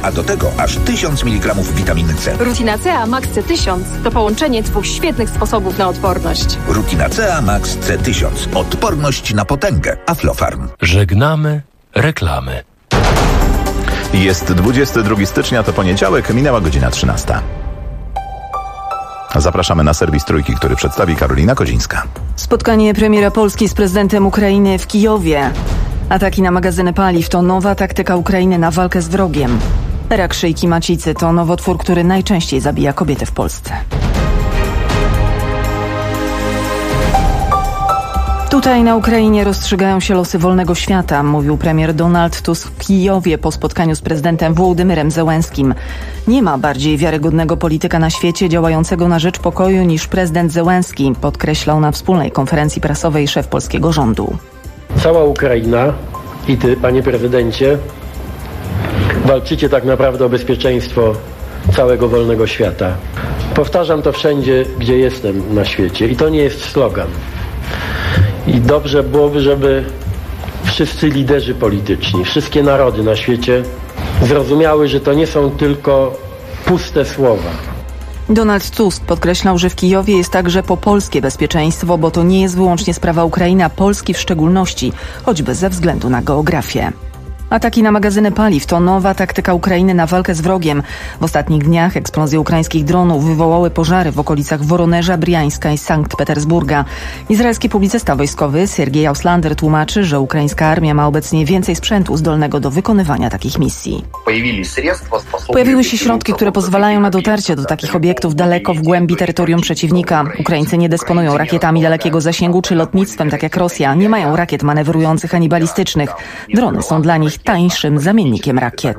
a do tego aż 1000 mg witaminy C. Rutina C Max C1000 to połączenie 2 świetnych sposobów na odporność. Rutina C Max C1000. Odporność na potęgę. Aflofarm. Żegnamy reklamy. Jest 22 stycznia, to poniedziałek, minęła godzina 13. Zapraszamy na serwis Trójki, który przedstawi Karolina Kozińska. Spotkanie premiera Polski z prezydentem Ukrainy w Kijowie. Ataki na magazyny paliw to nowa taktyka Ukrainy na walkę z wrogiem. Rak szyjki macicy to nowotwór, który najczęściej zabija kobiety w Polsce. Tutaj na Ukrainie rozstrzygają się losy wolnego świata, mówił premier Donald Tusk w Kijowie po spotkaniu z prezydentem Wołodymyrem Zełenskim. Nie ma bardziej wiarygodnego polityka na świecie działającego na rzecz pokoju niż prezydent Zełenski, podkreślał na wspólnej konferencji prasowej szef polskiego rządu. Cała Ukraina i ty, panie prezydencie, walczycie tak naprawdę o bezpieczeństwo całego wolnego świata. Powtarzam to wszędzie, gdzie jestem na świecie i to nie jest slogan. I dobrze byłoby, żeby wszyscy liderzy polityczni, wszystkie narody na świecie zrozumiały, że to nie są tylko puste słowa. Donald Tusk podkreślał, że w Kijowie jest także popolskie bezpieczeństwo, bo to nie jest wyłącznie sprawa Ukrainy, a Polski w szczególności, choćby ze względu na geografię. Ataki na magazyny paliw to nowa taktyka Ukrainy na walkę z wrogiem. W ostatnich dniach eksplozje ukraińskich dronów wywołały pożary w okolicach Woronerza, Briańska i Sankt Petersburga. Izraelski publicysta wojskowy Sergiej Auslander tłumaczy, że ukraińska armia ma obecnie więcej sprzętu zdolnego do wykonywania takich misji. Pojawiły się środki, które pozwalają na dotarcie do takich obiektów daleko w głębi terytorium przeciwnika. Ukraińcy nie dysponują rakietami dalekiego zasięgu czy lotnictwem, tak jak Rosja. Nie mają rakiet manewrujących ani balistycznych. Drony są dla nich tańszym zamiennikiem rakiet.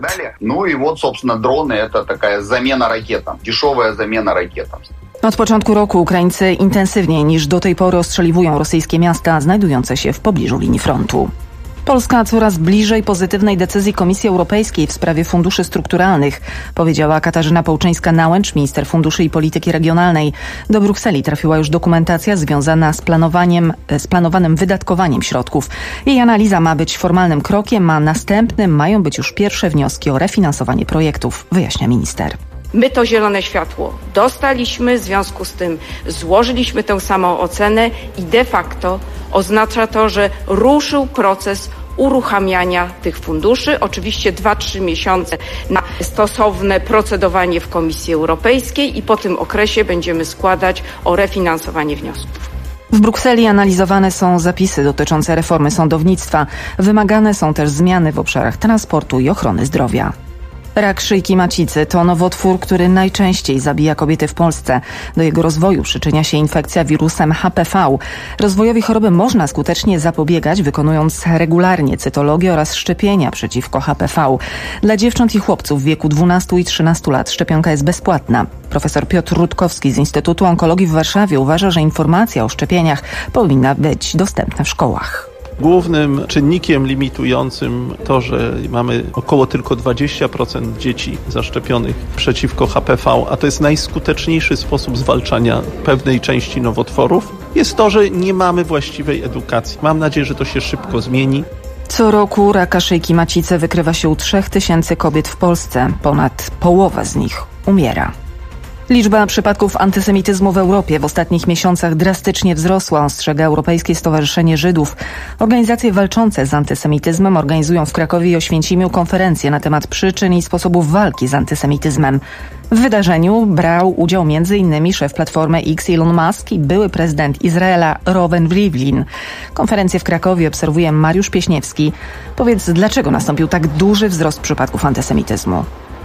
Od początku roku Ukraińcy intensywniej niż do tej pory ostrzeliwują rosyjskie miasta znajdujące się w pobliżu linii frontu. Polska coraz bliżej pozytywnej decyzji Komisji Europejskiej w sprawie funduszy strukturalnych, powiedziała Katarzyna Połczyńska-Nałęcz, minister funduszy i polityki regionalnej. Do Brukseli trafiła już dokumentacja związana z planowanym wydatkowaniem środków. Jej analiza ma być formalnym krokiem, a następnym mają być już pierwsze wnioski o refinansowanie projektów, wyjaśnia minister. My to zielone światło dostaliśmy, w związku z tym złożyliśmy tę samą ocenę i de facto oznacza to, że ruszył proces uruchamiania tych funduszy. Oczywiście 2-3 miesiące na stosowne procedowanie w Komisji Europejskiej i po tym okresie będziemy składać o refinansowanie wniosków. W Brukseli analizowane są zapisy dotyczące reformy sądownictwa. Wymagane są też zmiany w obszarach transportu i ochrony zdrowia. Rak szyjki macicy to nowotwór, który najczęściej zabija kobiety w Polsce. Do jego rozwoju przyczynia się infekcja wirusem HPV. Rozwojowi choroby można skutecznie zapobiegać, wykonując regularnie cytologię oraz szczepienia przeciwko HPV. Dla dziewcząt i chłopców w wieku 12 i 13 lat szczepionka jest bezpłatna. Profesor Piotr Rutkowski z Instytutu Onkologii w Warszawie uważa, że informacja o szczepieniach powinna być dostępna w szkołach. Głównym czynnikiem limitującym to, że mamy około tylko 20% dzieci zaszczepionych przeciwko HPV, a to jest najskuteczniejszy sposób zwalczania pewnej części nowotworów, jest to, że nie mamy właściwej edukacji. Mam nadzieję, że to się szybko zmieni. Co roku raka szyjki macicy wykrywa się u 3000 kobiet w Polsce. Ponad połowa z nich umiera. Liczba przypadków antysemityzmu w Europie w ostatnich miesiącach drastycznie wzrosła, ostrzega Europejskie Stowarzyszenie Żydów. Organizacje walczące z antysemityzmem organizują w Krakowie i Oświęcimiu konferencje na temat przyczyn i sposobów walki z antysemityzmem. W wydarzeniu brał udział m.in. szef Platformy X Elon Musk i były prezydent Izraela Reuven Rivlin. Konferencję w Krakowie obserwuje Mariusz Pieśniewski. Powiedz, dlaczego nastąpił tak duży wzrost przypadków antysemityzmu?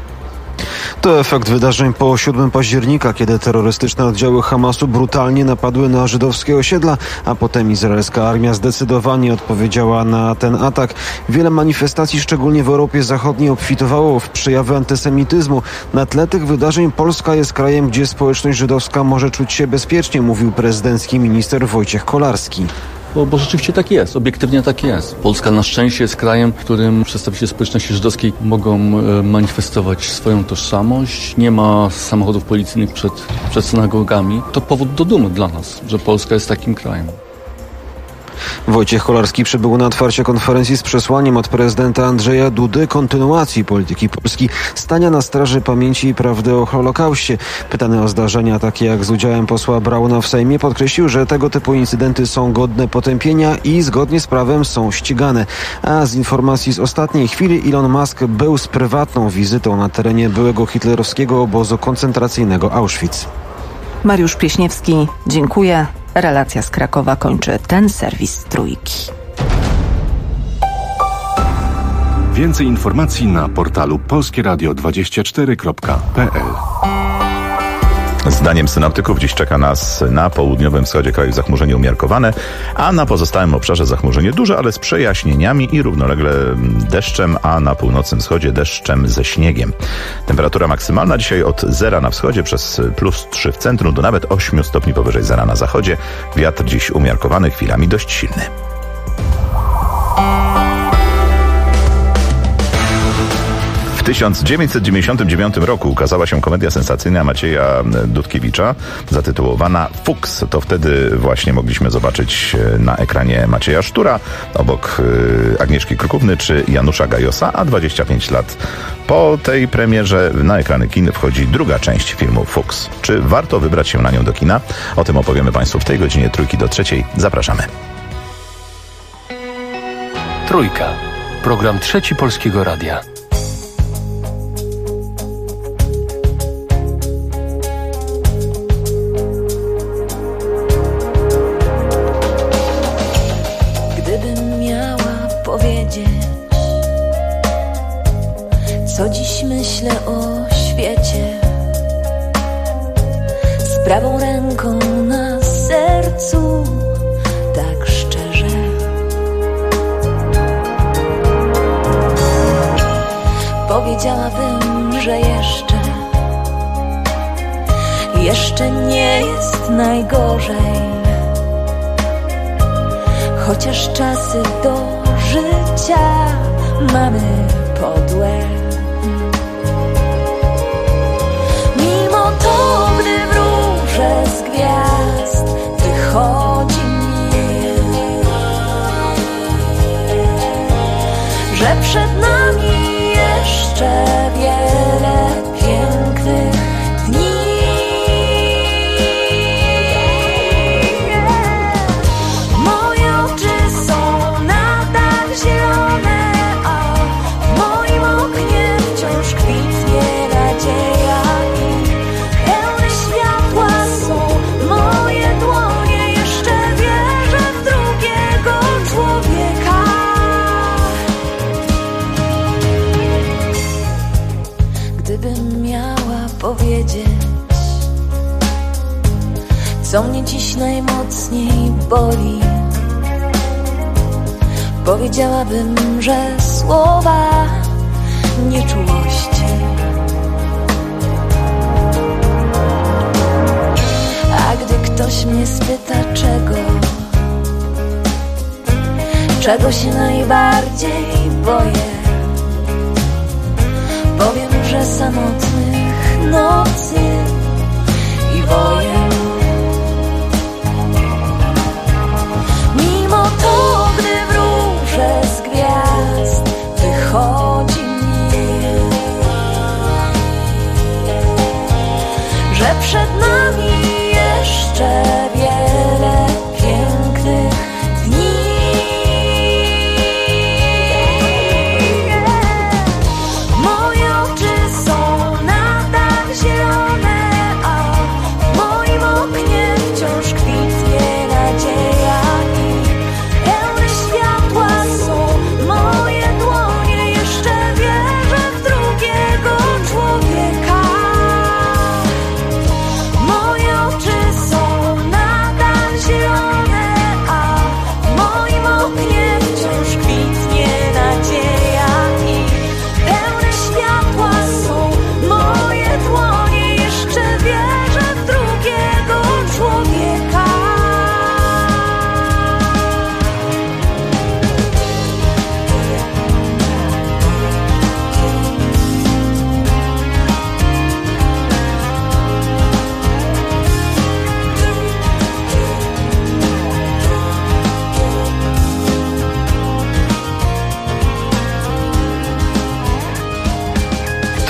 To efekt wydarzeń po 7 października, kiedy terrorystyczne oddziały Hamasu brutalnie napadły na żydowskie osiedla, a potem izraelska armia zdecydowanie odpowiedziała na ten atak. Wiele manifestacji, szczególnie w Europie Zachodniej, obfitowało w przejawy antysemityzmu. Na tle tych wydarzeń Polska jest krajem, gdzie społeczność żydowska może czuć się bezpiecznie, mówił prezydencki minister Wojciech Kolarski. Bo rzeczywiście tak jest, obiektywnie tak jest. Polska na szczęście jest krajem, w którym przedstawiciele społeczności żydowskiej mogą manifestować swoją tożsamość. Nie ma samochodów policyjnych przed synagogami. To powód do dumy dla nas, że Polska jest takim krajem. Wojciech Kolarski przybył na otwarcie konferencji z przesłaniem od prezydenta Andrzeja Dudy kontynuacji polityki Polski, stania na straży pamięci i prawdy o Holokauście. Pytany o zdarzenia takie jak z udziałem posła Brauna w Sejmie, podkreślił, że tego typu incydenty są godne potępienia i zgodnie z prawem są ścigane. A z informacji z ostatniej chwili Elon Musk był z prywatną wizytą na terenie byłego hitlerowskiego obozu koncentracyjnego Auschwitz. Mariusz Pieśniewski, dziękuję. Relacja z Krakowa kończy ten serwis Trójki. Więcej informacji na portalu polskieradio24.pl. Zdaniem synoptyków dziś czeka nas na południowym wschodzie kraju zachmurzenie umiarkowane, a na pozostałym obszarze zachmurzenie duże, ale z przejaśnieniami i równolegle deszczem, a na północnym wschodzie deszczem ze śniegiem. Temperatura maksymalna dzisiaj od 0 na wschodzie przez +3 w centrum do nawet 8 stopni powyżej 0 na zachodzie. Wiatr dziś umiarkowany, chwilami dość silny. W 1999 roku ukazała się komedia sensacyjna Macieja Dudkiewicza zatytułowana Fuks. To wtedy właśnie mogliśmy zobaczyć na ekranie Macieja Sztura obok Agnieszki Krukówny czy Janusza Gajosa, a 25 lat po tej premierze na ekrany kin wchodzi druga część filmu Fuks. Czy warto wybrać się na nią do kina? O tym opowiemy Państwu w tej godzinie 2:03. Zapraszamy. Trójka. Program Trzeci Polskiego Radia. Co dziś myślę o świecie, z prawą ręką na sercu, tak szczerze. Powiedziałabym, że jeszcze nie jest najgorzej, chociaż czasy do życia mamy podłe. To, gdy wróże z gwiazd wychodzi mi, że przed nami jeszcze wiele pięknych dni. Moje oczy są nadal zielone, a w moim oknie wciąż kwitnie nadzieja. Gdybym miała powiedzieć, co mnie dziś najmocniej boli, powiedziałabym, że słowa nieczułości. A gdy ktoś mnie spyta czego się najbardziej boję, powiem, że samotnych nocy i wojen. Mimo to, gdy wróże z gwiazd wychodzi mi, że przed nami jeszcze wiele pięknych dni. Moje oczy są nadal zielone, a w moim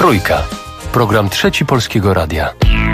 Trójka. Program Trzeci Polskiego Radia.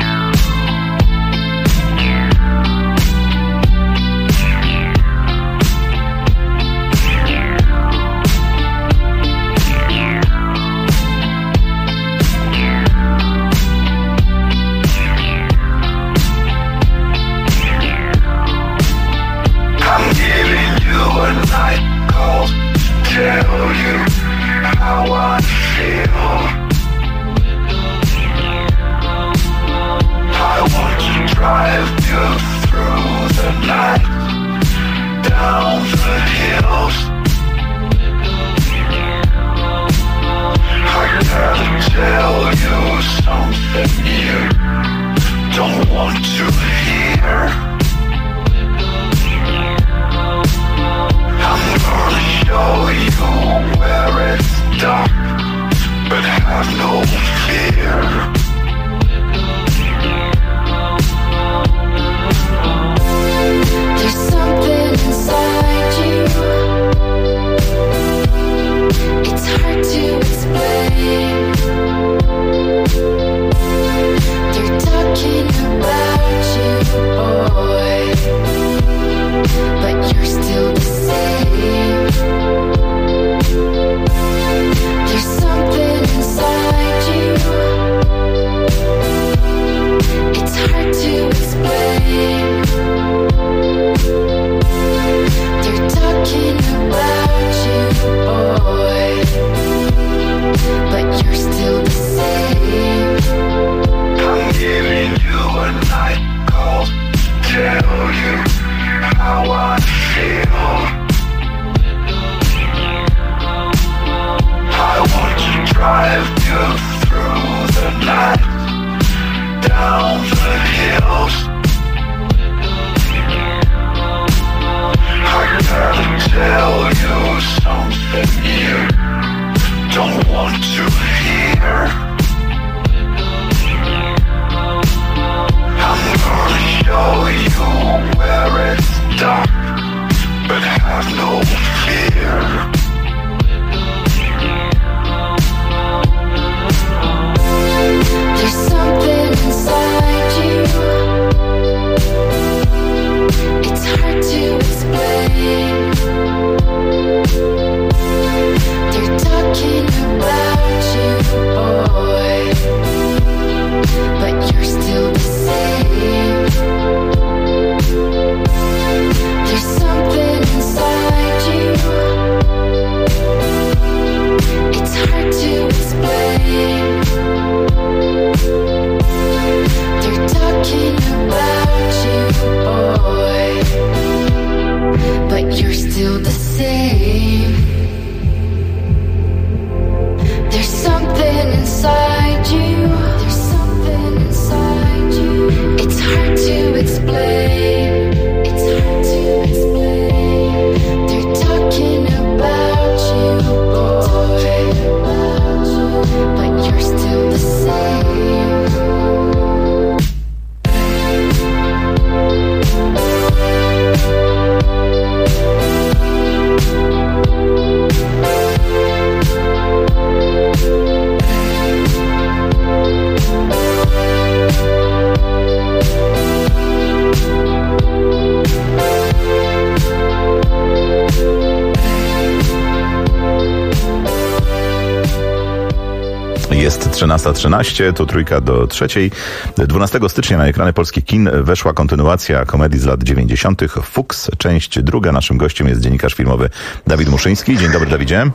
Jest 13:13, to Trójka do trzeciej. 12 stycznia na ekrany polskich kin weszła kontynuacja komedii z lat 90. Fuks, część druga. Naszym gościem jest dziennikarz filmowy Dawid Muszyński. Dzień dobry, Dawidzie.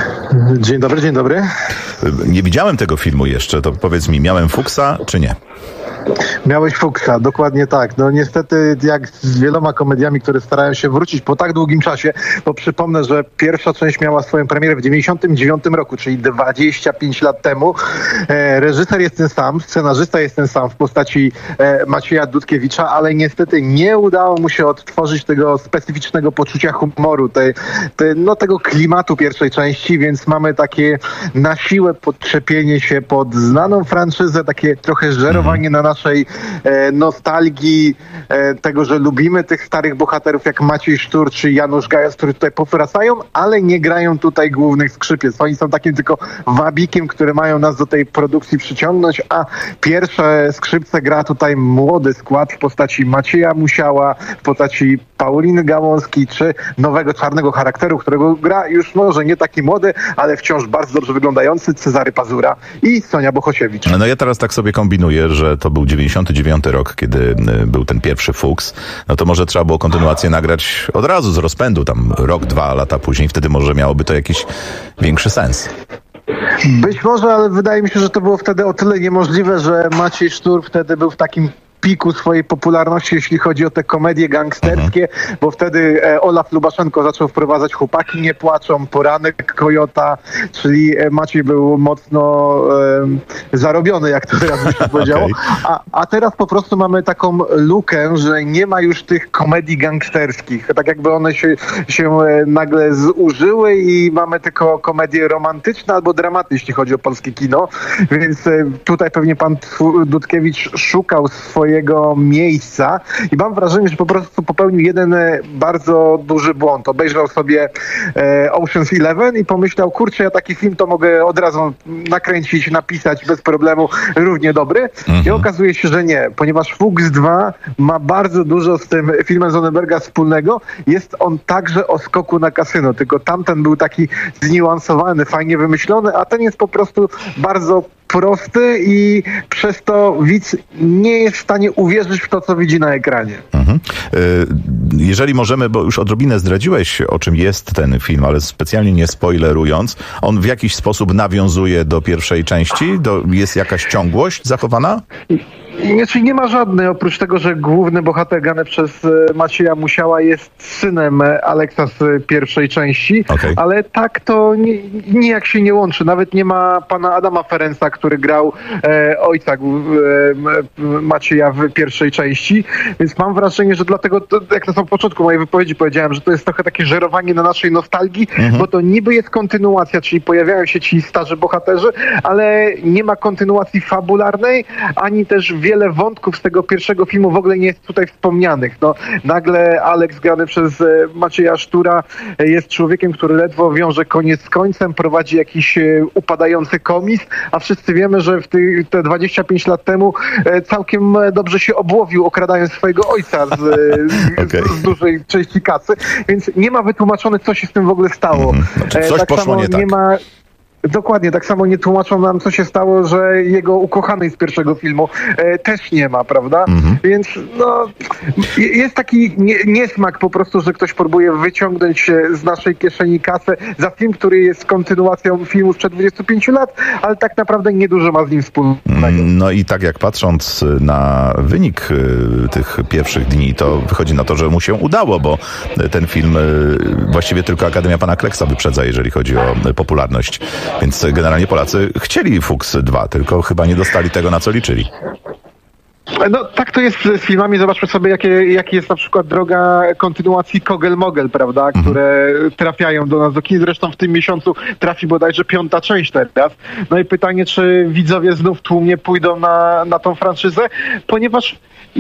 Dzień dobry, dzień dobry. Nie widziałem tego filmu jeszcze, to powiedz mi, miałem Fuksa czy nie? Miałeś Fuksa, dokładnie tak. No niestety jak z wieloma komediami, które starają się wrócić po tak długim czasie, bo przypomnę, że pierwsza część miała swoją premierę w 99 roku, czyli 25 lat temu. Reżyser jest ten sam, scenarzysta jest ten sam w postaci Macieja Dudkiewicza, ale niestety nie udało mu się odtworzyć tego specyficznego poczucia humoru, tego klimatu pierwszej części, więc mamy takie na siłę podczepienie się pod znaną franczyzę, takie trochę żerowanie na naszej nostalgii tego, że lubimy tych starych bohaterów jak Maciej Sztur czy Janusz Gajas, którzy tutaj powracają, ale nie grają tutaj głównych skrzypiec. Oni są takim tylko wabikiem, które mają nas do tej tej produkcji przyciągnąć, a pierwsze skrzypce gra tutaj młody skład w postaci Macieja Musiała, w postaci Pauliny Gałązki, czy nowego czarnego charakteru, którego gra już może nie taki młody, ale wciąż bardzo dobrze wyglądający Cezary Pazura i Sonia Bohosiewicz. No ja teraz tak sobie kombinuję, że to był 99 rok, kiedy był ten pierwszy Fuchs. No to może trzeba było kontynuację nagrać od razu z rozpędu, tam rok, 2 lata później. Wtedy może miałoby to jakiś większy sens. Być może, ale wydaje mi się, że to było wtedy o tyle niemożliwe, że Maciej Sztur wtedy był w takim piku swojej popularności, jeśli chodzi o te komedie gangsterskie, bo wtedy Olaf Lubaszenko zaczął wprowadzać Chłopaki nie płaczą, Poranek Kojota, czyli Maciej był mocno zarobiony, jak to teraz by się powiedziało. A teraz po prostu mamy taką lukę, że nie ma już tych komedii gangsterskich. Tak jakby one się nagle zużyły i mamy tylko komedie romantyczne albo dramatyczne, jeśli chodzi o polskie kino. Więc tutaj pewnie pan Dudkiewicz szukał swojego miejsca i mam wrażenie, że po prostu popełnił jeden bardzo duży błąd. Obejrzał sobie Ocean's 11 i pomyślał, kurczę, ja taki film to mogę od razu nakręcić, napisać bez problemu, równie dobry. I okazuje się, że nie, ponieważ Fuchs 2 ma bardzo dużo z tym filmem Sonnenberga wspólnego. Jest on także o skoku na kasyno, tylko tamten był taki zniuansowany, fajnie wymyślony, a ten jest po prostu bardzo prosty i przez to widz nie jest w stanie uwierzyć w to, co widzi na ekranie. Jeżeli możemy, bo już odrobinę zdradziłeś, o czym jest ten film, ale specjalnie nie spoilerując, on w jakiś sposób nawiązuje do pierwszej części? Jest jakaś ciągłość zachowana? Nie ma żadnej, oprócz tego, że główny bohater grany przez Macieja Musiała jest synem Aleksa z pierwszej części, ale tak to nijak się nie łączy. Nawet nie ma pana Adama Ferenca, który grał ojca Macieja w pierwszej części, więc mam wrażenie, że dlatego, jak na samym początku mojej wypowiedzi powiedziałem, że to jest trochę takie żerowanie na naszej nostalgii, bo to niby jest kontynuacja, czyli pojawiają się ci starzy bohaterzy, ale nie ma kontynuacji fabularnej, ani też wiele wątków z tego pierwszego filmu w ogóle nie jest tutaj wspomnianych. No, nagle Aleks grany przez Macieja Sztura jest człowiekiem, który ledwo wiąże koniec z końcem, prowadzi jakiś upadający komis, a wszyscy wiemy, że te 25 lat temu całkiem dobrze się obłowił, okradając swojego ojca z dużej części kasy, więc nie ma wytłumaczone, co się z tym w ogóle stało. Coś tak poszło nie tak. Dokładnie, tak samo nie tłumaczą nam, co się stało, że jego ukochanej z pierwszego filmu też nie ma, prawda? Więc no, jest taki niesmak po prostu, że ktoś próbuje wyciągnąć z naszej kieszeni kasę za film, który jest kontynuacją filmu sprzed 25 lat, ale tak naprawdę niedużo ma z nim wspólnego. No i tak jak patrząc na wynik tych pierwszych dni, to wychodzi na to, że mu się udało, bo ten film właściwie tylko Akademia Pana Kleksa wyprzedza, jeżeli chodzi o popularność. Więc generalnie Polacy chcieli Fuchs 2, tylko chyba nie dostali tego, na co liczyli. No tak to jest z filmami. Zobaczmy sobie, jaki jest na przykład droga kontynuacji Kogel-Mogel, prawda, które trafiają do nas do kin. Zresztą w tym miesiącu trafi bodajże 5. część teraz. No i pytanie, czy widzowie znów tłumnie pójdą na tą franczyzę, ponieważ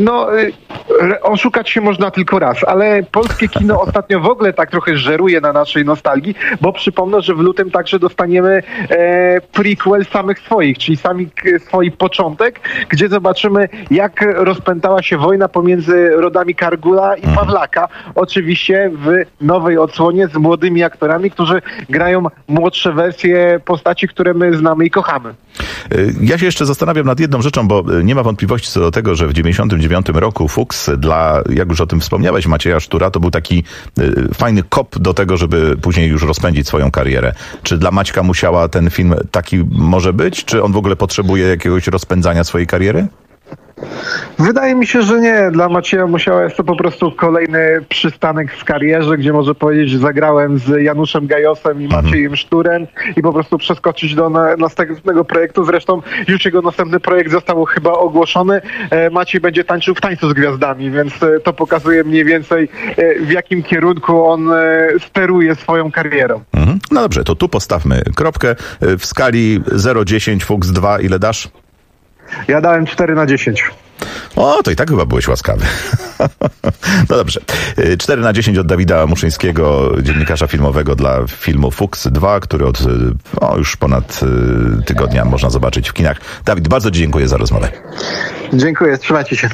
oszukać się można tylko raz, ale polskie kino ostatnio w ogóle tak trochę żeruje na naszej nostalgii, bo przypomnę, że w lutym także dostaniemy prequel samych swoich, czyli swój początek, gdzie zobaczymy, jak rozpętała się wojna pomiędzy rodami Kargula i Pawlaka. Oczywiście w nowej odsłonie z młodymi aktorami, którzy grają młodsze wersje postaci, które my znamy i kochamy. Ja się jeszcze zastanawiam nad jedną rzeczą, bo nie ma wątpliwości co do tego, że w 99 roku Fuchs dla, jak już o tym wspomniałeś, Macieja Sztura, to był taki fajny kop do tego, żeby później już rozpędzić swoją karierę. Czy dla Maćka Musiała ten film taki może być? Czy on w ogóle potrzebuje jakiegoś rozpędzania swojej kariery? Wydaje mi się, że nie. Dla Macieja Musiała jest to po prostu kolejny przystanek w karierze, gdzie może powiedzieć, że zagrałem z Januszem Gajosem i Maciejem Szturem i po prostu przeskoczyć do następnego projektu. Zresztą już jego następny projekt został chyba ogłoszony. Maciej będzie tańczył w Tańcu z Gwiazdami, więc to pokazuje mniej więcej, w jakim kierunku on steruje swoją karierą. No dobrze, to tu postawmy kropkę. W skali 0-10 Fuchs 2 ile dasz? Ja dałem 4/10. O, to i tak chyba byłeś łaskawy. No dobrze. 4/10 od Dawida Muszyńskiego, dziennikarza filmowego dla filmu Fuchs 2, który od już ponad tygodnia można zobaczyć w kinach. Dawid, bardzo dziękuję za rozmowę. Dziękuję, trzymajcie się.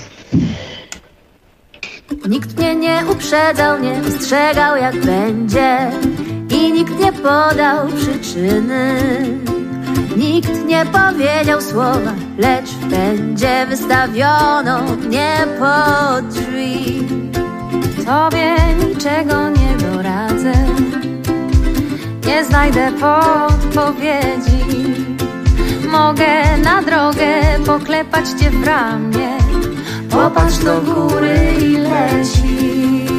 Nikt mnie nie uprzedzał, nie ostrzegał jak będzie i nikt nie podał przyczyny. Nikt nie powiedział słowa, lecz będzie wystawiono mnie pod drzwi. Tobie niczego nie doradzę, nie znajdę podpowiedzi. Mogę na drogę poklepać cię w ramię, popatrz do góry i leci.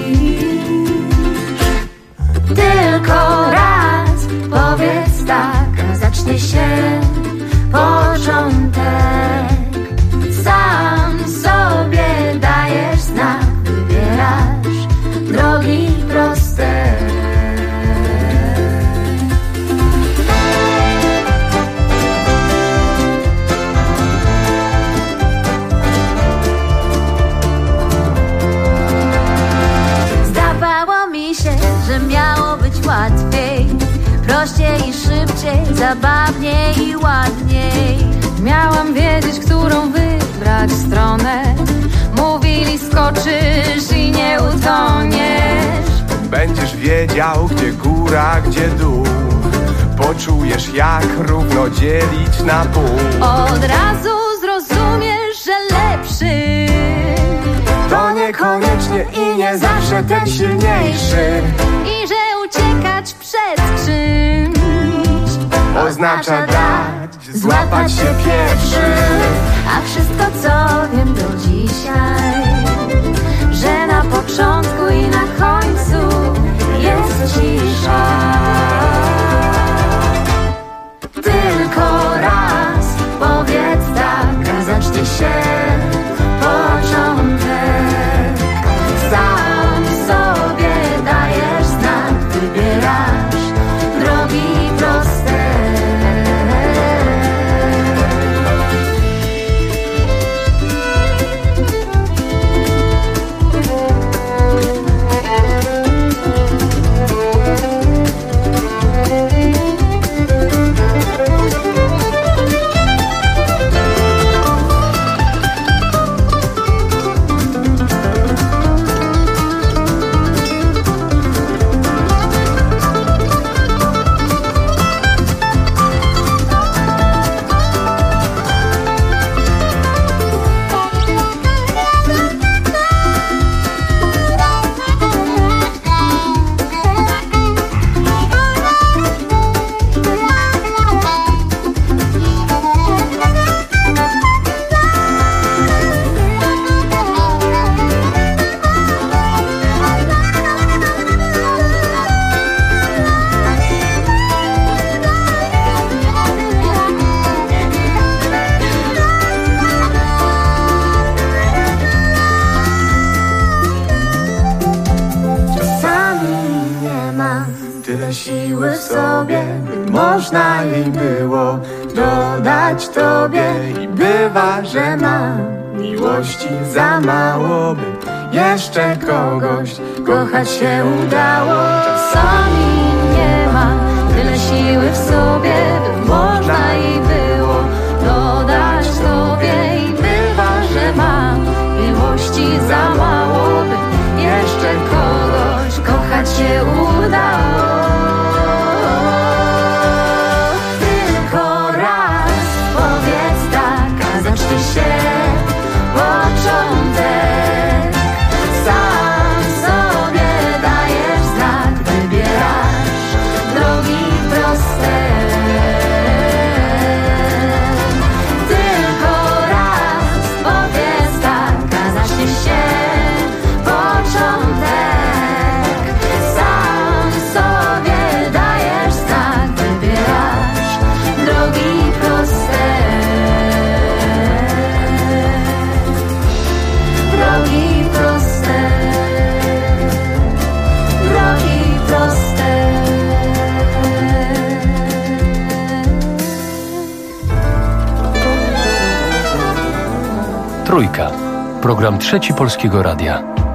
Tylko raz powiedz tak, a zacznie się początek. Sam sobie dajesz znak, wybierasz drogi proste. Zdawało mi się, że miało być łatwiej, prościej i szybciej, zabawniej i ładniej. Miałam wiedzieć, którą wybrać stronę. Mówili, skoczysz i nie utoniesz. Będziesz wiedział, gdzie góra, gdzie dół. Poczujesz, jak równo dzielić na pół. Od razu zrozumiesz, że lepszy to niekoniecznie i nie zawsze ten silniejszy. I że uciekać przed czymś oznacza dać, złapać się pierwszy. A wszystko, co wiem do dzisiaj, że na początku i na końcu jest cisza. Tylko raz powiedz tak, a zacznie się początek. Sam sobie dajesz znak, wybierasz drogi proste. Siły w sobie, by można jej było dodać tobie. I bywa, że mam miłości za mało, by jeszcze kogoś kochać się udało. Czasami nie mam tyle siły w sobie, by można jej było dodać tobie. I bywa, że mam miłości za mało, by jeszcze kogoś kochać się udało. Początek, sam sobie dajesz znak, wybierasz drogi proste. Tylko raz powiedz tak, a zacznie się początek. Sam sobie dajesz znak, wybierasz drogi proste. Drogi proste, drogi proste. Trójka. Program Trzeci Polskiego Radia.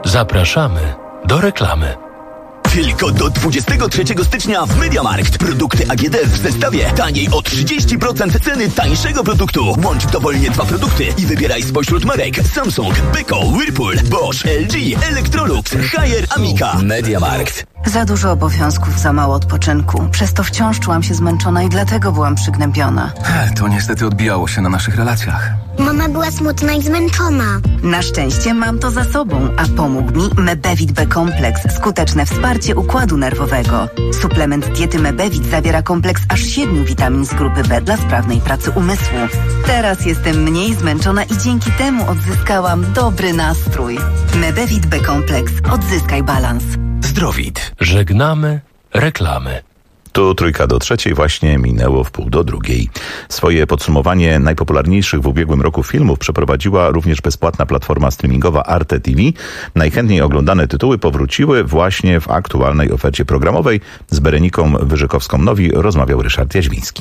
Zapraszamy do reklamy. Tylko do 23 stycznia w MediaMarkt. Produkty AGD w zestawie taniej o 30% ceny tańszego produktu. Łącz dowolnie 2 produkty i wybieraj spośród marek Samsung, Beko, Whirlpool, Bosch, LG, Electrolux, Haier, Amica. MediaMarkt. Za dużo obowiązków, za mało odpoczynku. Przez to wciąż czułam się zmęczona i dlatego byłam przygnębiona. To niestety odbijało się na naszych relacjach. Mama była smutna i zmęczona. Na szczęście mam to za sobą, a pomógł mi Mebevit B-kompleks. Skuteczne wsparcie układu nerwowego. Suplement diety Mebevit zawiera kompleks aż 7 witamin z grupy B dla sprawnej pracy umysłu. Teraz jestem mniej zmęczona i dzięki temu odzyskałam dobry nastrój. Mebevit B-kompleks. Odzyskaj balans. Zdrowit. Żegnamy reklamy. Tu 2:03 właśnie minęło 1:30. Swoje podsumowanie najpopularniejszych w ubiegłym roku filmów przeprowadziła również bezpłatna platforma streamingowa Arte TV. Najchętniej oglądane tytuły powróciły właśnie w aktualnej ofercie programowej. Z Bereniką Wyżykowską-Nowi rozmawiał Ryszard Jaźwiński.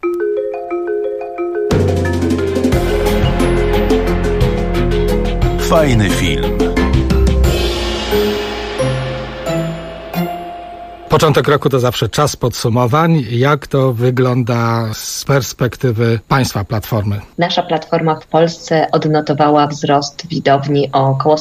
Fajny film. Początek roku to zawsze czas podsumowań. Jak to wygląda z perspektywy państwa platformy? Nasza platforma w Polsce odnotowała wzrost widowni o około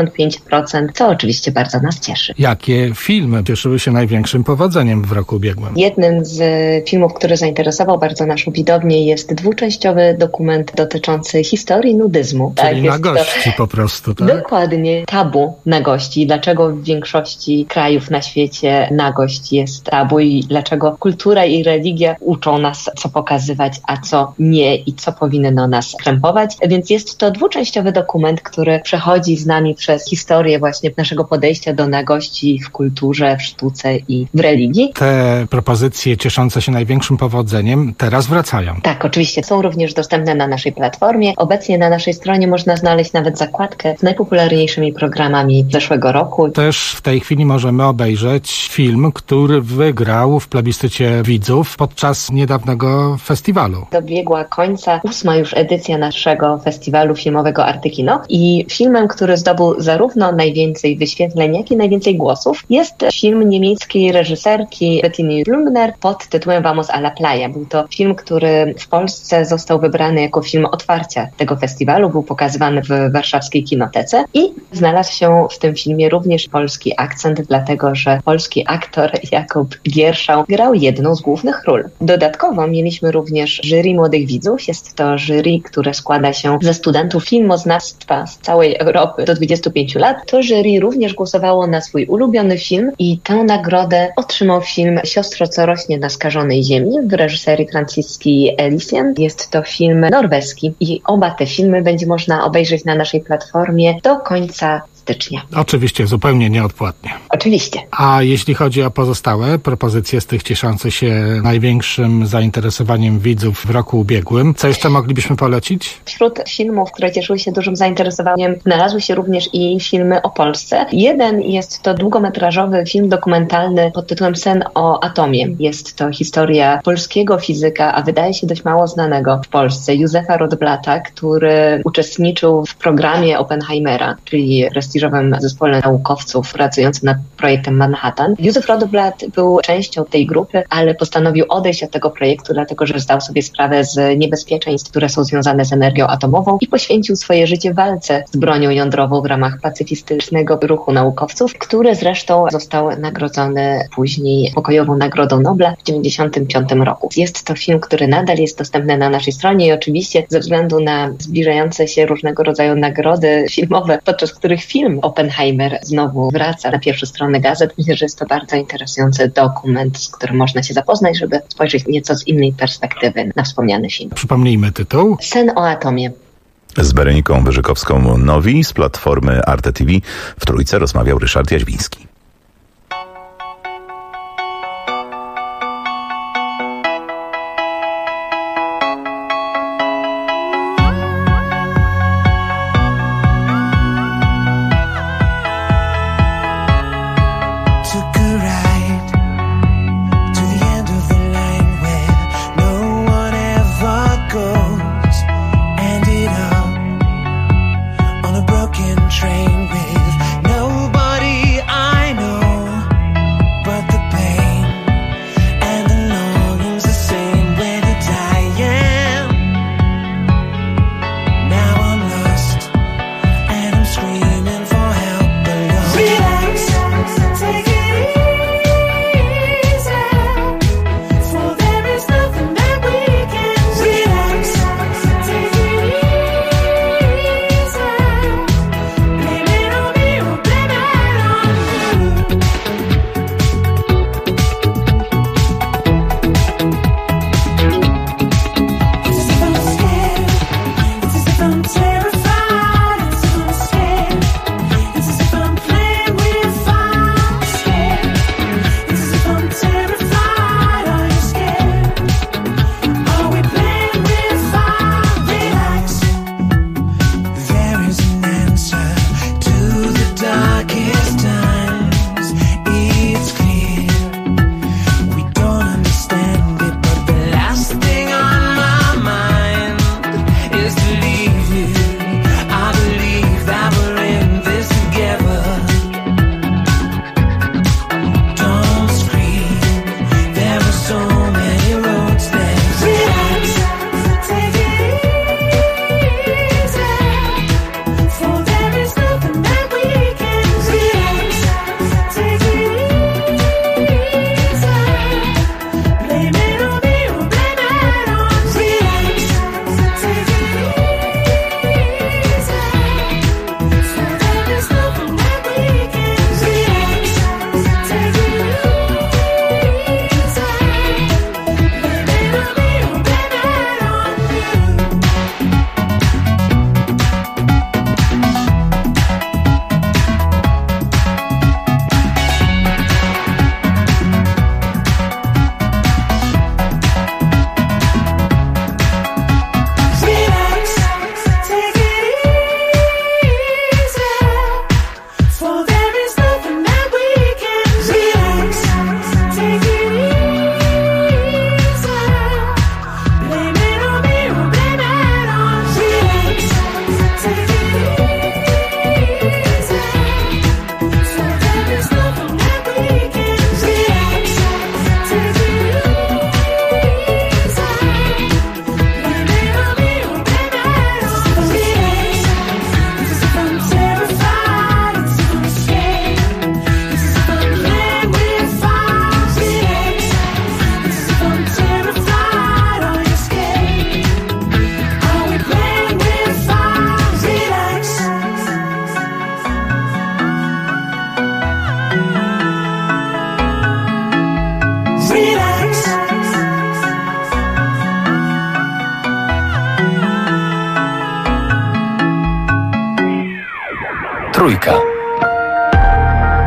165%, co oczywiście bardzo nas cieszy. Jakie filmy cieszyły się największym powodzeniem w roku ubiegłym? Jednym z filmów, który zainteresował bardzo naszą widownię, jest dwuczęściowy dokument dotyczący historii nudyzmu. Czyli tak, nagości po prostu, tak? Dokładnie. Tabu nagości. Dlaczego w większości krajów na świecie nagość jest tabu i dlaczego kultura i religia uczą nas, co pokazywać, a co nie i co powinno nas krępować. Więc jest to dwuczęściowy dokument, który przechodzi z nami przez historię właśnie naszego podejścia do nagości w kulturze, w sztuce i w religii. Te propozycje cieszące się największym powodzeniem teraz wracają. Tak, oczywiście. Są również dostępne na naszej platformie. Obecnie na naszej stronie można znaleźć nawet zakładkę z najpopularniejszymi programami zeszłego roku. Też w tej chwili możemy obejrzeć film, który wygrał w plebiscycie widzów podczas niedawnego festiwalu. Dobiegła końca 8. już edycja naszego festiwalu filmowego Arte Kino i filmem, który zdobył zarówno najwięcej wyświetleń, jak i najwięcej głosów, jest film niemieckiej reżyserki Bettiny Blumner pod tytułem Vamos a la playa. Był to film, który w Polsce został wybrany jako film otwarcia tego festiwalu, był pokazywany w warszawskiej kinotece i znalazł się w tym filmie również polski akcent, dlatego że polski aktor Jakub Gierszał grał jedną z głównych ról. Dodatkowo mieliśmy również jury młodych widzów. Jest to jury, które składa się ze studentów filmoznawstwa z całej Europy do 25 lat. To jury również głosowało na swój ulubiony film i tę nagrodę otrzymał film Siostro, co rośnie na skażonej ziemi w reżyserii Franciski Elysian. Jest to film norweski i oba te filmy będzie można obejrzeć na naszej platformie do końca stycznia. Oczywiście, zupełnie nieodpłatnie. Oczywiście. A jeśli chodzi o pozostałe propozycje z tych cieszących się największym zainteresowaniem widzów w roku ubiegłym, co jeszcze moglibyśmy polecić? Wśród filmów, które cieszyły się dużym zainteresowaniem, znalazły się również i filmy o Polsce. Jeden jest to długometrażowy film dokumentalny pod tytułem Sen o atomie. Jest to historia polskiego fizyka, a wydaje się dość mało znanego w Polsce, Józefa Rotblata, który uczestniczył w programie Oppenheimera, czyli prestiżowym zespole naukowców pracującym nad projektem Manhattan. Józef Rotblat był częścią tej grupy, ale postanowił odejść od tego projektu, dlatego że zdał sobie sprawę z niebezpieczeństw, które są związane z energią atomową i poświęcił swoje życie walce z bronią jądrową w ramach pacyfistycznego ruchu naukowców, który zresztą został nagrodzony później pokojową Nagrodą Nobla w 1995 roku. Jest to film, który nadal jest dostępny na naszej stronie i oczywiście ze względu na zbliżające się różnego rodzaju nagrody filmowe, podczas których film Oppenheimer znowu wraca na pierwsze strony gazet. Myślę, że jest to bardzo interesujący dokument, z którym można się zapoznać, żeby spojrzeć nieco z innej perspektywy na wspomniany film. Przypomnijmy tytuł. Sen o atomie. Z Bereniką Wyżykowską-Nowi z platformy Arte TV w Trójce rozmawiał Ryszard Jaźwiński. Train with no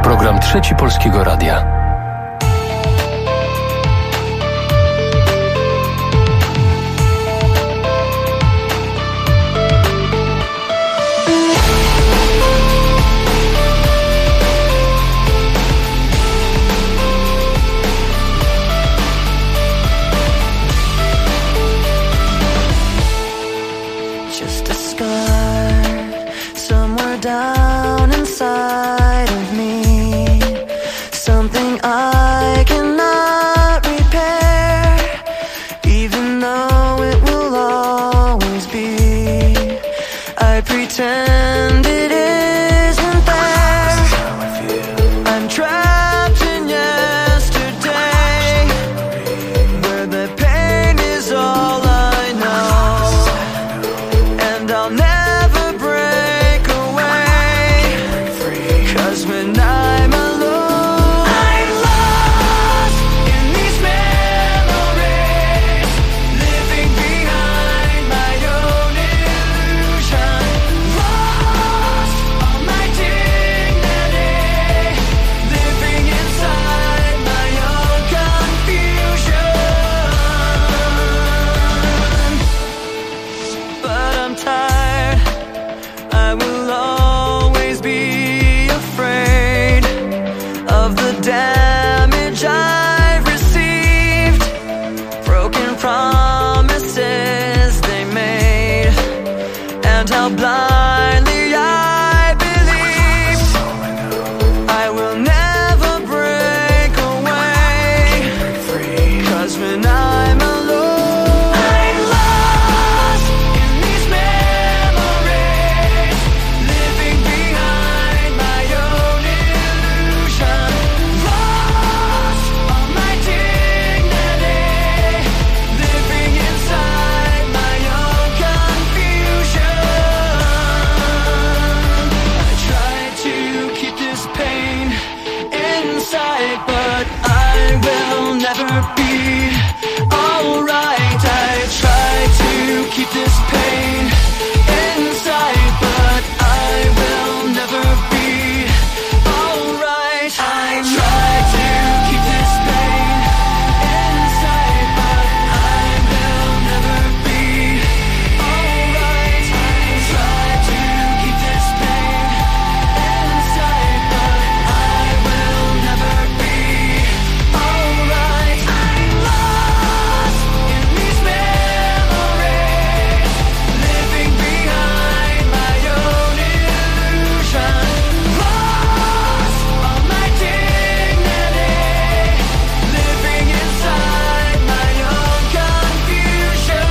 Program Trzeci Polskiego Radia. Down inside of me, something I cannot repair, even though it will always be. I pretend it isn't there. I'm trapped in yesterday, where the pain is all I know, and I'll never when I'm alone, I'm lost in these memories, living behind my own illusion, lost all my dignity, living inside my own confusion. But I'm tired, I will always be afraid of the damage I've received, broken promises they made, and how blindly I believed. I will never break away, 'cause when I'm alone, I'm lost in these memories, living behind my own illusion, lost all my dignity, living inside my own confusion. I try to keep this pain inside, but I will never be alright. I try to keep this pain inside, but I will never be alright. I try to keep this pain inside, but I will never be alright. I try to keep this pain inside, but I will never be alright. I'm lost in these memories, living behind my own illusion, lost all my dignity, living inside my own confusion.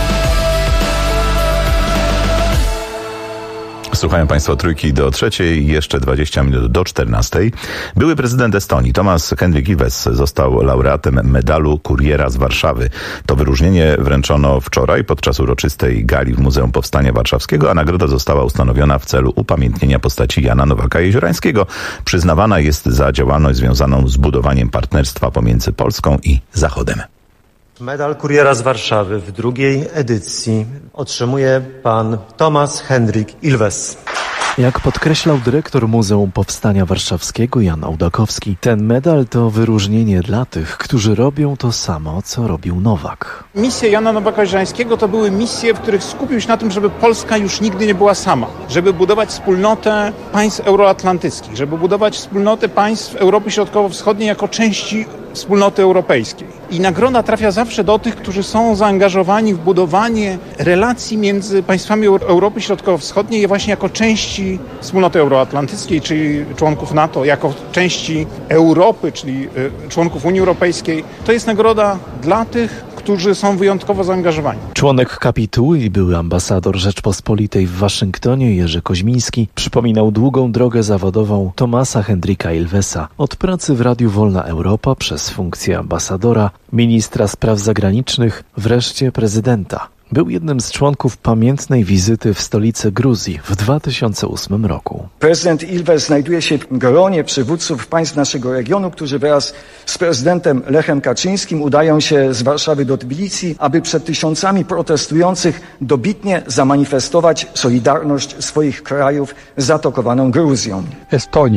Słuchają Państwo Trójki do trzeciej, jeszcze 20 minut do 14. Były prezydent Estonii, Thomas Hendrik Ilves, został laureatem medalu Kuriera z Warszawy. To wyróżnienie wręczono wczoraj podczas uroczystej gali w Muzeum Powstania Warszawskiego, a nagroda została ustanowiona w celu upamiętnienia postaci Jana Nowaka-Jeziorańskiego. Przyznawana jest za działalność związaną z budowaniem partnerstwa pomiędzy Polską i Zachodem. Medal Kuriera z Warszawy w drugiej edycji otrzymuje pan Thomas Hendrik Ilves. Jak podkreślał dyrektor Muzeum Powstania Warszawskiego Jan Ołdakowski, ten medal to wyróżnienie dla tych, którzy robią to samo, co robił Nowak. Misje Jana Nowaka-Jeziorańskiego to były misje, w których skupił się na tym, żeby Polska już nigdy nie była sama, żeby budować wspólnotę państw euroatlantyckich, żeby budować wspólnotę państw Europy Środkowo-Wschodniej jako części wspólnoty europejskiej. I nagroda trafia zawsze do tych, którzy są zaangażowani w budowanie relacji między państwami Europy Środkowo-Wschodniej właśnie jako części wspólnoty euroatlantyckiej, czyli członków NATO, jako części Europy, czyli członków Unii Europejskiej. To jest nagroda dla tych, którzy są wyjątkowo zaangażowani. Członek kapituły i były ambasador Rzeczpospolitej w Waszyngtonie Jerzy Koźmiński przypominał długą drogę zawodową Thomasa Hendrika Ilvesa. Od pracy w Radiu Wolna Europa przez funkcję ambasadora, ministra spraw zagranicznych, wreszcie prezydenta. Był jednym z członków pamiętnej wizyty w stolicy Gruzji w 2008 roku. Prezydent Ilves znajduje się w gronie przywódców państw naszego regionu, którzy wraz z prezydentem Lechem Kaczyńskim udają się z Warszawy do Tbilisi, aby przed tysiącami protestujących dobitnie zamanifestować solidarność swoich krajów z zaatakowaną Gruzją. Estonia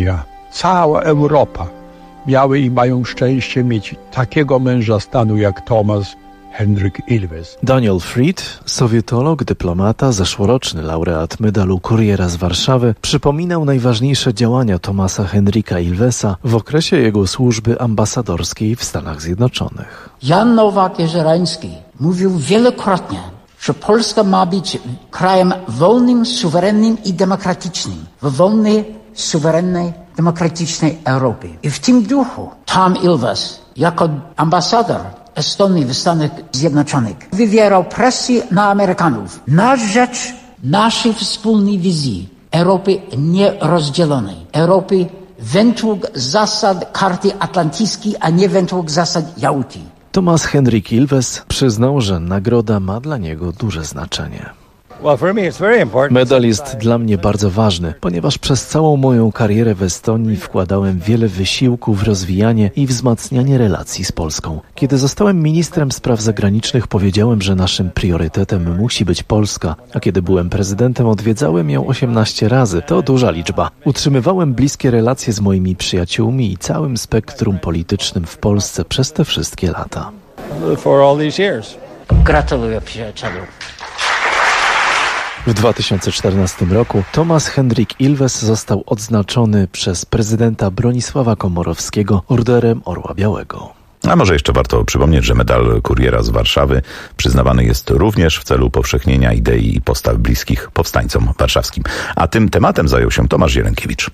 cała Europa miały i mają szczęście mieć takiego męża stanu jak Thomas Hendrik Ilves. Daniel Fried, sowietolog, dyplomata, zeszłoroczny laureat medalu Kuriera z Warszawy, przypominał najważniejsze działania Thomasa Hendrika Ilvesa w okresie jego służby ambasadorskiej w Stanach Zjednoczonych. Jan Nowak-Jezerański mówił wielokrotnie, że Polska ma być krajem wolnym, suwerennym i demokratycznym, w wolnej, suwerennej, demokratycznej Europie. I w tym duchu Tom Ilves, jako ambasador Estonii w Stanach Zjednoczonych, wywierał presję na Amerykanów na rzecz naszej wspólnej wizji Europy nierozdzielonej, Europy według zasad Karty Atlantyckiej, a nie według zasad Jałty. Thomas Hendrik Ilves przyznał, że nagroda ma dla niego duże znaczenie. Medal jest dla mnie bardzo ważny, ponieważ przez całą moją karierę w Estonii wkładałem wiele wysiłku w rozwijanie i wzmacnianie relacji z Polską. Kiedy zostałem ministrem spraw zagranicznych, powiedziałem, że naszym priorytetem musi być Polska, a kiedy byłem prezydentem, odwiedzałem ją 18 razy. To duża liczba. Utrzymywałem bliskie relacje z moimi przyjaciółmi i całym spektrum politycznym w Polsce przez te wszystkie lata. Gratuluję, przyjacielu. W 2014 roku Thomas Hendrik Ilves został odznaczony przez prezydenta Bronisława Komorowskiego Orderem Orła Białego. A może jeszcze warto przypomnieć, że medal Kuriera z Warszawy przyznawany jest również w celu upowszechnienia idei i postaw bliskich powstańcom warszawskim. A tym tematem zajął się Tomasz Zielonkiewicz.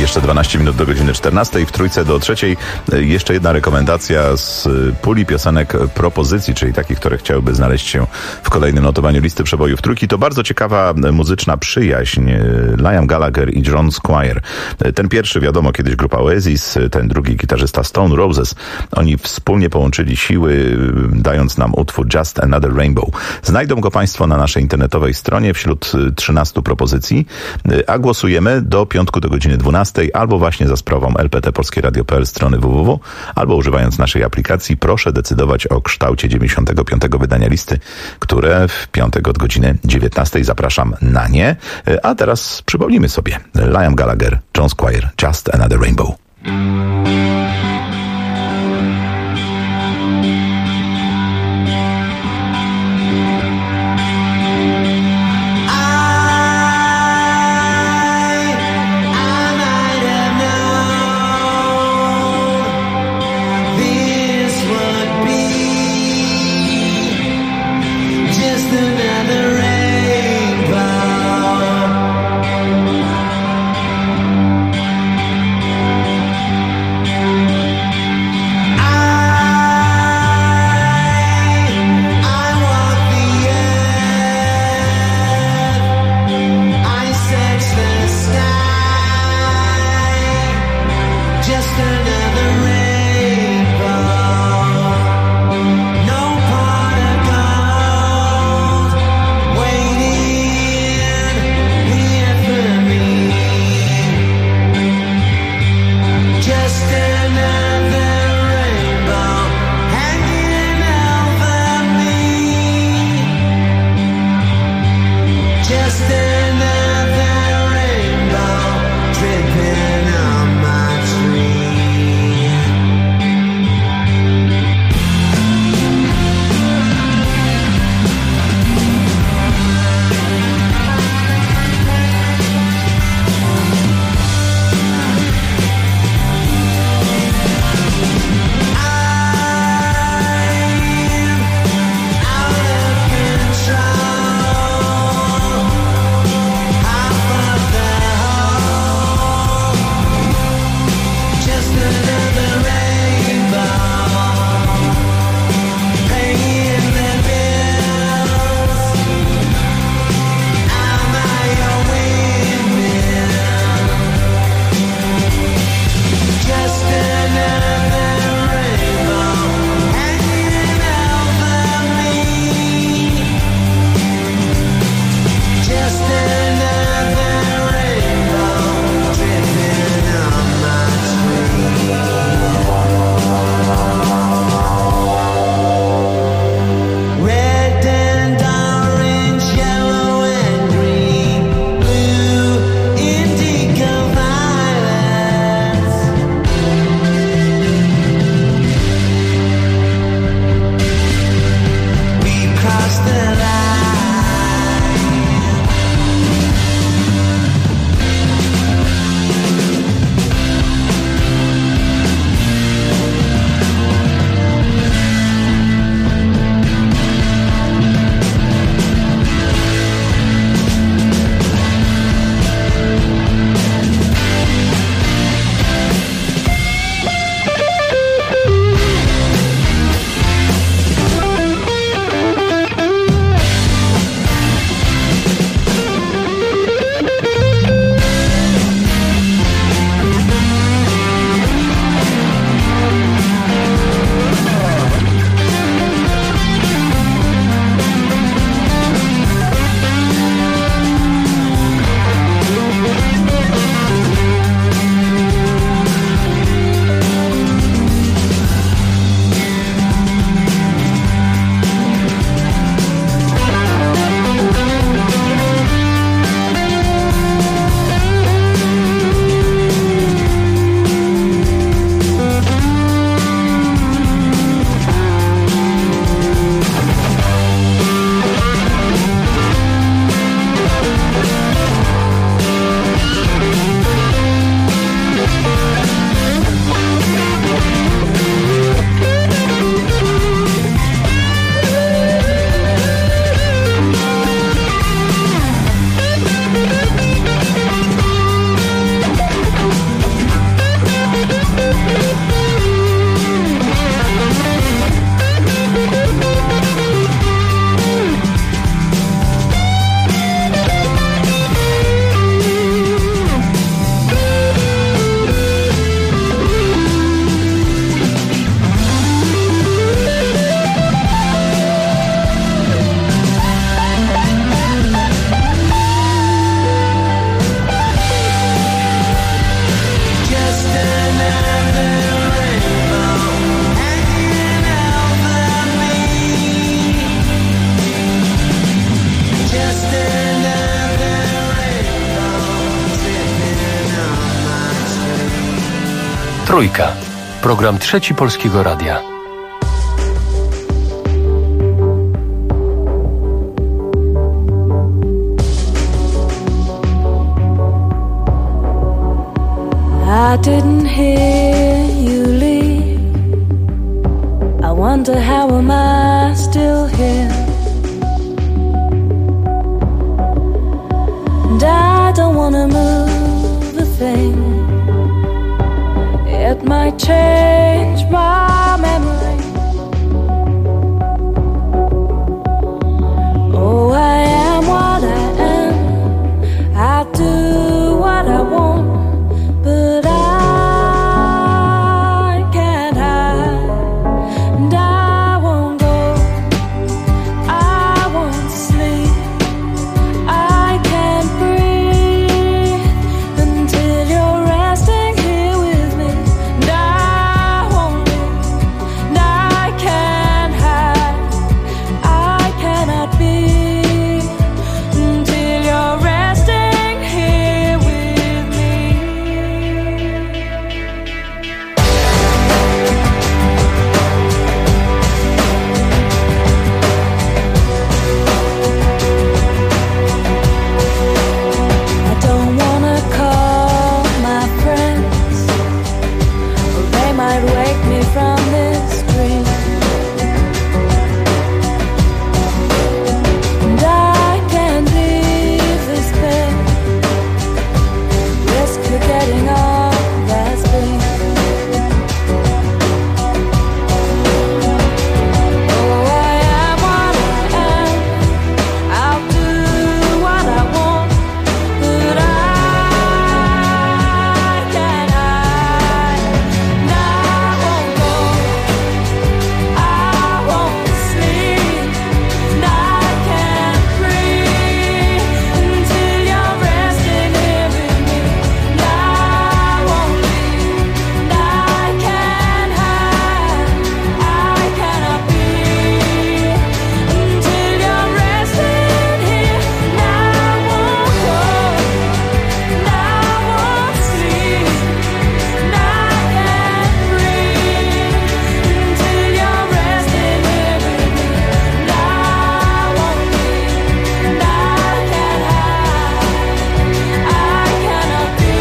Jeszcze 12 minut do godziny 14. W trójce do trzeciej jeszcze jedna rekomendacja z puli piosenek propozycji, czyli takich, które chciałyby znaleźć się w kolejnym notowaniu listy przebojów trójki. To bardzo ciekawa muzyczna przyjaźń Liam Gallagher i John Squire. Ten pierwszy, wiadomo, kiedyś grupa Oasis, ten drugi gitarzysta Stone Roses. Oni wspólnie połączyli siły, dając nam utwór Just Another Rainbow. Znajdą go Państwo na naszej internetowej stronie wśród 13 propozycji, a głosujemy do piątku do godziny 12 albo właśnie za sprawą lpt.polskieradio.pl strony www, albo używając naszej aplikacji. Proszę decydować o kształcie 95. wydania listy, które w piątek od godziny 19 zapraszam na nie. A teraz przypomnijmy sobie Liam Gallagher, John Squire, Just Another Rainbow. Trójka. Program Trzeci Polskiego Radia. I didn't hear you leave. I wonder how am I still here? And I don't wanna move a thing. It might change my memory. Oh, I am what I am. I'll do what I want. But I can't hide, and I won't go, I won't sleep, I can't breathe until you're resting here with me. And I won't live, and I can't hide, I cannot be until you're resting here with me. I don't wanna call my friends, or they might wake me from this dream. And I can't leave this bed, risk forgetting all that's been. Oh, I am what I am. I'll do what I want. But I can't hide, and I won't go, I won't sleep, and I can't breathe until you're resting here with me. And I won't leave, and I can't hide, I cannot be until you're resting here. And I won't go, and I won't sleep, and I can't breathe until you're resting here with me. And I won't leave, and I can't hide, I cannot be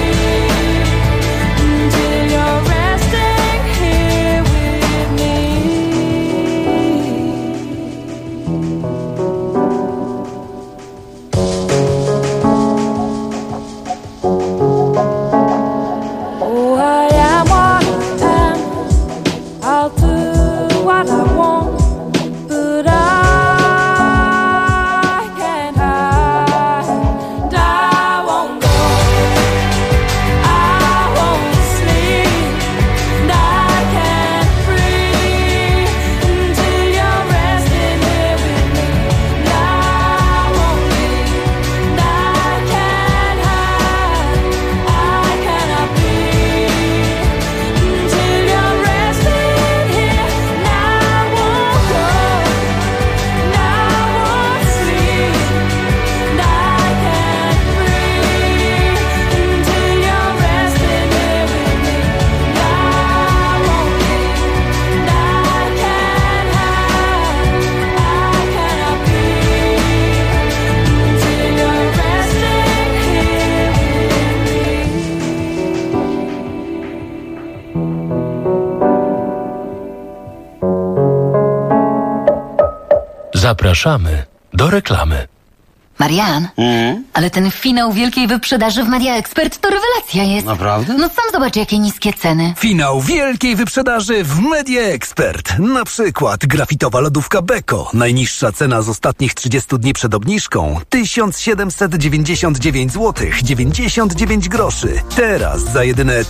until you're resting here with me. Oh, I am what I am. I'll do what I want, but I can't hide, and I won't go, I won't sleep, and I can't breathe until you're resting here with me. And I won't leave, and I can't hide, I cannot be until you're resting here. And I won't go, and I won't sleep, and I can't breathe until you're resting here with me. And I won't leave, and I can't hide, I cannot be until you're resting here Zapraszamy do reklamy. Marian, ale ten finał wielkiej wyprzedaży w Media Expert to rewelacja jest. Naprawdę? No sam zobacz, jakie niskie ceny. Finał wielkiej wyprzedaży w Media Expert. Na przykład grafitowa lodówka Beko. Najniższa cena z ostatnich 30 dni przed obniżką 1799 zł 99 groszy. Teraz za jedyne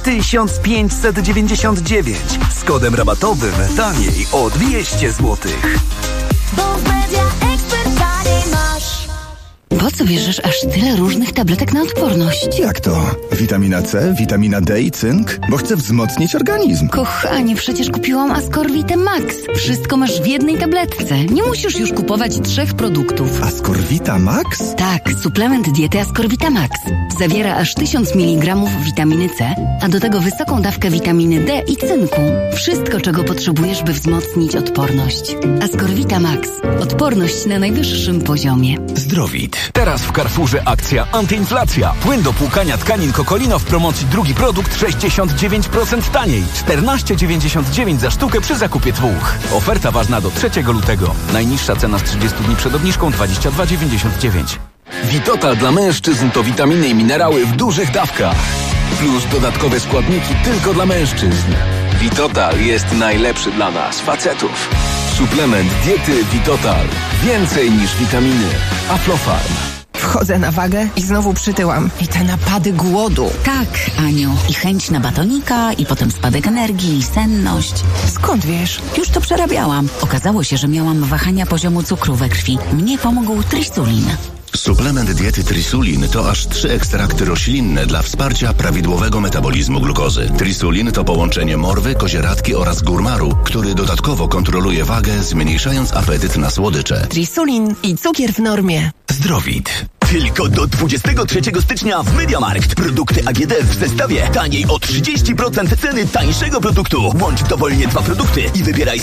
1599 z kodem rabatowym taniej o 200 zł. Bo w Media Expert taniej masz. Po co bierzesz aż tyle różnych tabletek na odporność? Jak to? Witamina C, witamina D i cynk? Bo chcę wzmocnić organizm. Kochanie, przecież kupiłam Ascorvite Max. Wszystko masz w jednej tabletce. Nie musisz już kupować 3 produktów. Ascorvita Max? Tak, suplement diety Ascorvita Max. Zawiera aż 1000 mg witaminy C, a do tego wysoką dawkę witaminy D i cynku. Wszystko, czego potrzebujesz, by wzmocnić odporność. Ascorvita Max. Odporność na najwyższym poziomie. Zdrowit. Teraz w Carrefourze akcja antyinflacja. Płyn do płukania tkanin Kokolino w promocji drugi produkt 69% taniej. 14,99 za sztukę przy zakupie 2. Oferta ważna do 3 lutego. Najniższa cena z 30 dni przed obniżką 22,99. Vitotal dla mężczyzn to witaminy i minerały w dużych dawkach. Plus dodatkowe składniki tylko dla mężczyzn. Vitotal jest najlepszy dla nas, facetów. Suplement diety Vitotal. Więcej niż witaminy. Aflofarm. Wchodzę na wagę i znowu przytyłam. I te napady głodu. Tak, Aniu. I chęć na batonika, i potem spadek energii, i senność. Skąd wiesz? Już to przerabiałam. Okazało się, że miałam wahania poziomu cukru we krwi. Mnie pomógł Trisulin. Suplement diety Trisulin to aż 3 ekstrakty roślinne dla wsparcia prawidłowego metabolizmu glukozy. Trisulin to połączenie morwy, kozieradki oraz górmaru, który dodatkowo kontroluje wagę, zmniejszając apetyt na słodycze. Trisulin i cukier w normie. Zdrowit. Tylko do 23 stycznia w MediaMarkt. Produkty AGD w zestawie taniej o 30% ceny tańszego produktu. Łącz dowolnie 2 produkty i wybieraj